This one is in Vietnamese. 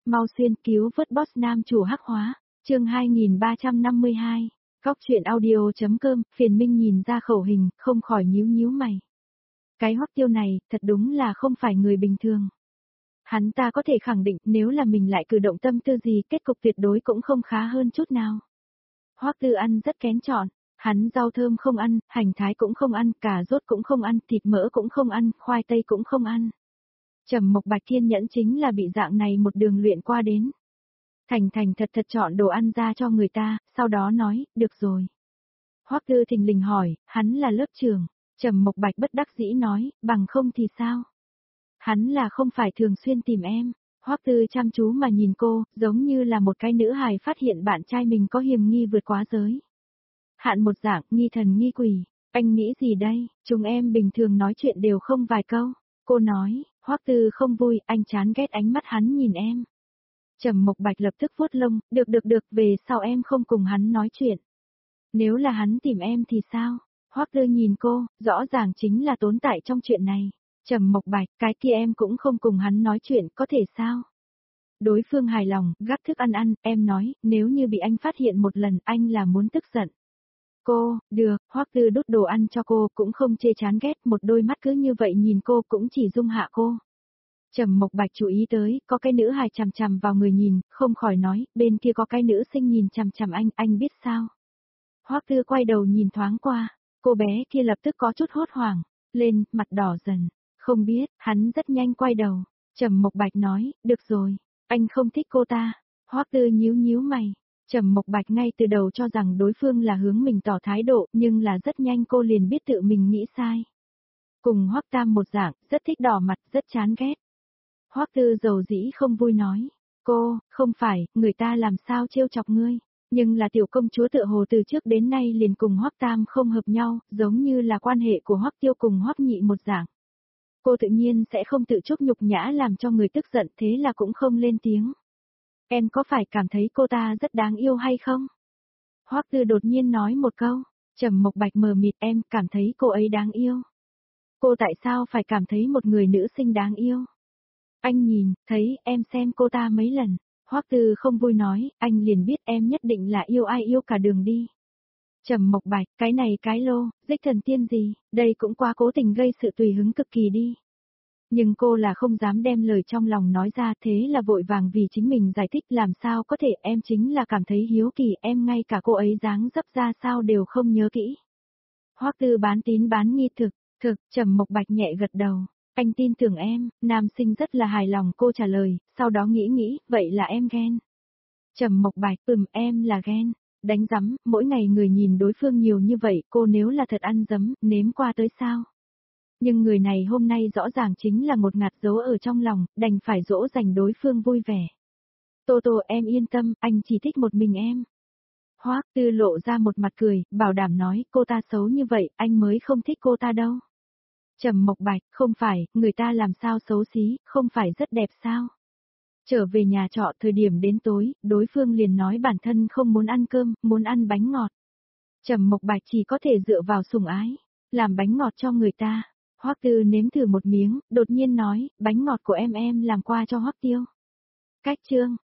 Mau xuyên cứu vớt boss nam chủ hắc hóa, chương 2352, góc chuyện audio.com, phiền Minh nhìn ra khẩu hình, không khỏi nhíu nhíu mày. Cái Hoắc Tiêu này, thật đúng là không phải người bình thường. Hắn ta có thể khẳng định nếu là mình lại cử động tâm tư gì kết cục tuyệt đối cũng không khá hơn chút nào. Hoắc Tư ăn rất kén chọn, hắn rau thơm không ăn, hành thái cũng không ăn, cà rốt cũng không ăn, thịt mỡ cũng không ăn, khoai tây cũng không ăn. Trầm Mộc Bạch kiên nhẫn chính là bị dạng này một đường luyện qua đến. Thành thật chọn đồ ăn ra cho người ta, sau đó nói, được rồi. Hoắc Tư thình lình hỏi, hắn là lớp trưởng, Trầm Mộc Bạch bất đắc dĩ nói, bằng không thì sao? Hắn là không phải thường xuyên tìm em. Hoắc Tư chăm chú mà nhìn cô, giống như là một cái nữ hài phát hiện bạn trai mình có hiềm nghi vượt quá giới. Hạn một dạng, nghi thần nghi quỷ, anh nghĩ gì đây, chúng em bình thường nói chuyện đều không vài câu. Cô nói, Hoắc Tư không vui, anh chán ghét ánh mắt hắn nhìn em. Trầm Mộc Bạch lập tức vuốt lông, được, về sau em không cùng hắn nói chuyện. Nếu là hắn tìm em thì sao? Hoắc Tư nhìn cô, rõ ràng chính là tồn tại trong chuyện này. Trầm Mộc Bạch, cái kia em cũng không cùng hắn nói chuyện, có thể sao? Đối phương hài lòng, gắp thức ăn, em nói, nếu như bị anh phát hiện một lần, anh là muốn tức giận. Cô, được, Hoắc Tư đút đồ ăn cho cô, cũng không chê chán ghét, một đôi mắt cứ như vậy nhìn cô cũng chỉ dung hạ cô. Trầm Mộc Bạch chú ý tới, có cái nữ hài chằm chằm vào người nhìn, không khỏi nói, bên kia có cái nữ sinh nhìn chằm chằm anh biết sao? Hoắc Tư quay đầu nhìn thoáng qua, cô bé kia lập tức có chút hốt hoảng, lên, mặt đỏ dần, không biết, hắn rất nhanh quay đầu. Trầm Mộc Bạch nói, được rồi, anh không thích cô ta. Hoắc Tư nhíu mày. Trầm Mộc Bạch ngay từ đầu cho rằng đối phương là hướng mình tỏ thái độ, nhưng là rất nhanh cô liền biết tự mình nghĩ sai. Cùng Hoắc Tam một dạng, rất thích đỏ mặt, rất chán ghét. Hoắc Tư dầu dĩ không vui nói, cô, không phải, người ta làm sao trêu chọc ngươi, nhưng là tiểu công chúa tựa hồ từ trước đến nay liền cùng Hoắc Tam không hợp nhau, giống như là quan hệ của Hoắc Tiêu cùng Hoắc Nhị một dạng. Cô tự nhiên sẽ không tự chuốc nhục nhã làm cho người tức giận, thế là cũng không lên tiếng. Em có phải cảm thấy cô ta rất đáng yêu hay không? Hoắc Tư đột nhiên nói một câu, Trầm Mộc Bạch mờ mịt, em cảm thấy cô ấy đáng yêu. Cô tại sao phải cảm thấy một người nữ sinh đáng yêu? Anh nhìn, thấy, em xem cô ta mấy lần. Hoắc Tư không vui nói, anh liền biết em nhất định là yêu ai yêu cả đường đi. Trầm Mộc Bạch, cái này cái lô, dích thần tiên gì, đây cũng quá cố tình gây sự tùy hứng cực kỳ đi. Nhưng cô là không dám đem lời trong lòng nói ra, thế là vội vàng vì chính mình giải thích, làm sao có thể, em chính là cảm thấy hiếu kỳ, em ngay cả cô ấy dáng dấp ra sao đều không nhớ kỹ. Hoắc Tư bán tín bán nghi thực, Trầm Mộc Bạch nhẹ gật đầu. Anh tin tưởng em, nam sinh rất là hài lòng, cô trả lời, sau đó nghĩ, vậy là em ghen. Trầm Mộc Bạch, em là ghen. Đánh rắm, mỗi ngày người nhìn đối phương nhiều như vậy, cô nếu là thật ăn dấm, nếm qua tới sao? Nhưng người này hôm nay rõ ràng chính là một ngạt dấu ở trong lòng, đành phải dỗ dành đối phương vui vẻ. Tô Tô, em yên tâm, anh chỉ thích một mình em. Hoắc Tư lộ ra một mặt cười, bảo đảm nói, cô ta xấu như vậy, anh mới không thích cô ta đâu. Trầm Mộc Bạch, không phải, người ta làm sao xấu xí, không phải rất đẹp sao? Trở về nhà trọ thời điểm đến tối, đối phương liền nói bản thân không muốn ăn cơm, muốn ăn bánh ngọt. Trầm Mộc Bạch chỉ có thể dựa vào sủng ái, làm bánh ngọt cho người ta. Hoắc Tư nếm thử một miếng, đột nhiên nói, bánh ngọt của em làm qua cho Hoắc Tiêu. Cách chương,